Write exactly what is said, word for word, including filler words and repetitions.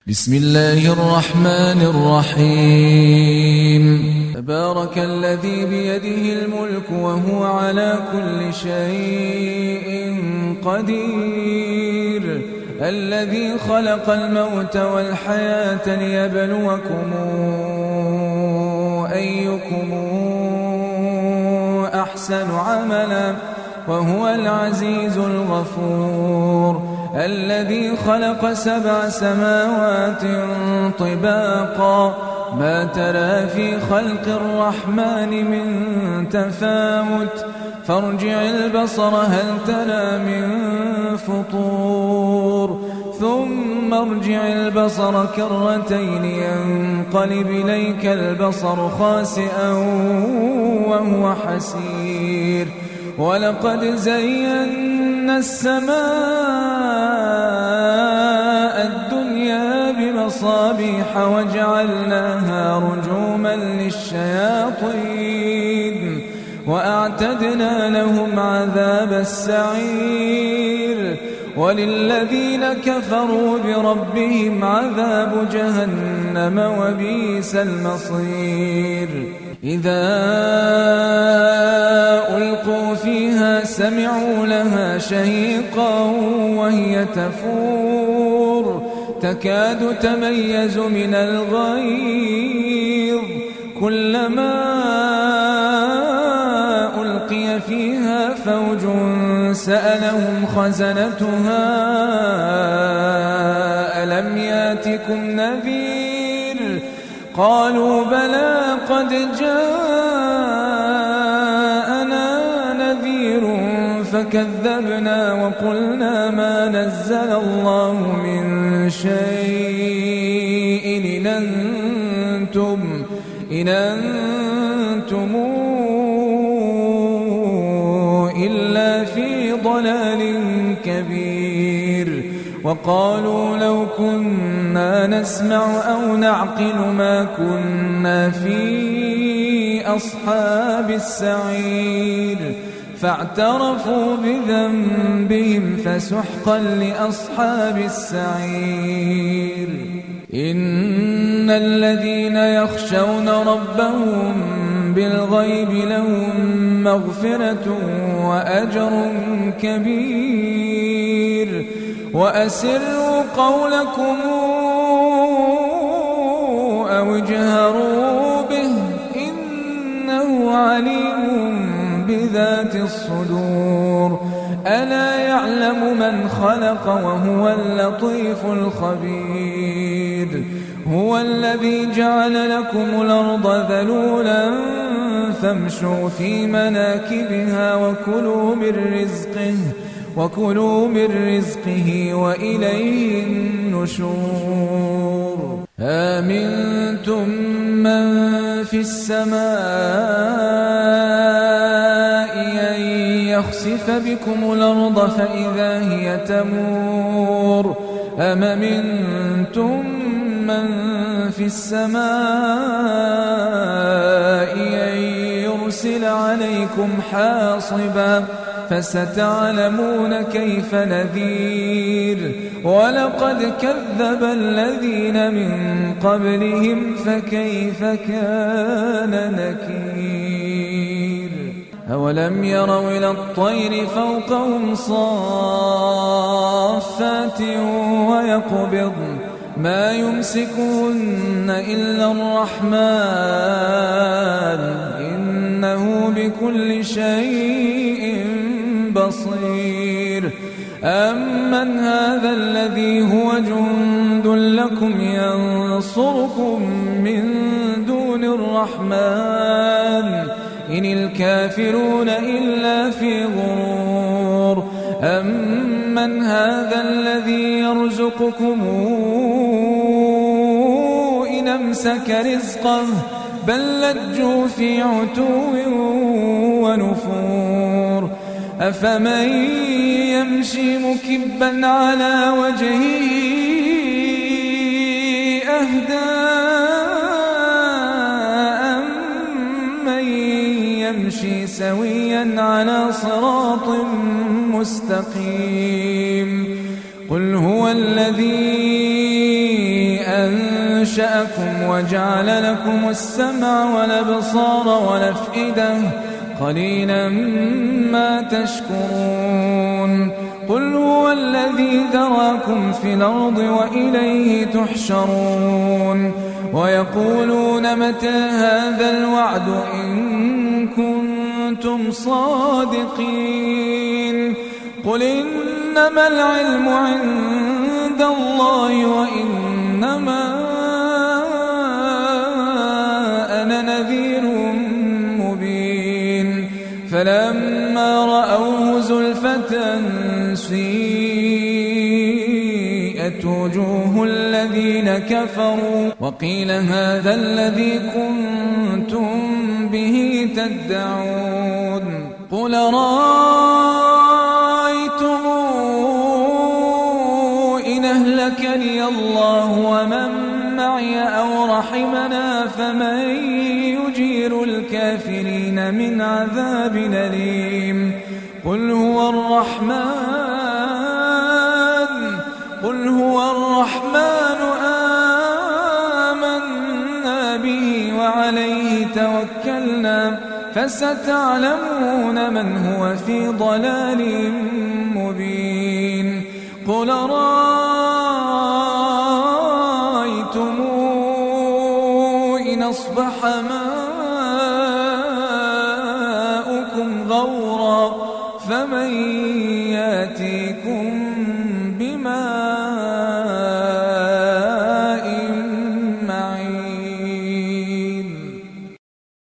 بسم الله الرحمن الرحيم تبارك الذي بيده الملك وهو على كل شيء قدير الذي خلق الموت والحياة ليبلوكم أيكم أحسن عملا وهو العزيز الغفور الذي خلق سبع سماوات طباقا ما ترى في خلق الرحمن من تفاوت فارجع البصر هل ترى من فطور ثم ارجع البصر كرتين ينقلب إليك البصر خاسئا وهو حسير ولقد زينا السماء الدنيا بمصابيح وجعلناها رجوما للشياطين وأعتدنا لهم عذاب السعير وللذين كفروا بربهم عذاب جهنم وبئس المصير إذا ألقوا فيها سمعوا لها شهيقا وهي تفور تكاد تميز من الغيظ كلما ألقي فيها فوج سألهم خزنتها ألم ياتكم نذير قالوا بلى قد جاءنا نذير فكذبنا وقلنا ما نزل الله من شيء إن أنتم, إن أنتم إلا في ضلال كبير وقالوا لو كنا نسمع أو نعقل ما كنا في أصحاب السعير فاعترفوا بذنبهم فسحقا لأصحاب السعير إن الذين يخشون ربهم بالغيب لهم مغفرة وأجر كبير وأسروا قولكم أو اجهروا به إنه عليم بذات الصدور ألا يعلم من خلق وهو اللطيف الخبير هو الذي جعل لكم الأرض ذلولا فامشوا في مناكبها وكلوا من رزقه وكلوا من رزقه وإليه النشور آمنتم من في السماء أن يخسف بكم الأرض فإذا هي تمور أم أمنتم من في السماء أن يرسل عليكم حاصبا فستعلمون كيف نذير ولقد كذب الذين من قبلهم فكيف كان نكير أولم يروا إلى الطير فوقهم صافات ويقبضن ما يمسكهن إلا الرحمن إنه بكل شيء بصير أمن هذا الذي هو جند لكم ينصركم من دون الرحمن إن الكافرون إلا في غرور أمن هذا الذي يرزقكم إن أمسك رزقه بل لجوا في عتو ونفور أفمن يمشي مكبا على وجهه أهدى أمن يمشي سويا على صراط مستقيم قل هو الذي أنشأكم وجعل لكم السمع والأبصار والأفئدة قليلا ما تشكرون قل هو الذي ذراكم في الأرض وإليه تحشرون ويقولون متى هذا الوعد إن كنتم صادقين قل إنما العلم عند الله وإنما أنا نذير مبين فلما رأوه زلفة سيئت وجوه الذين كفروا وقيل هذا الذي كنتم به تدعون قل رأيتم إن أهلكني الله ومن معي أو رحمنا فمن يجير الكافرين من عذاب أليم قل هو الرحمن قل هو الرحمن آمنا به وعليه توكلنا فستعلمون من هو في ضلال مبين قل رأيتم إن أصبح ماؤكم غورا فمن يأتيكم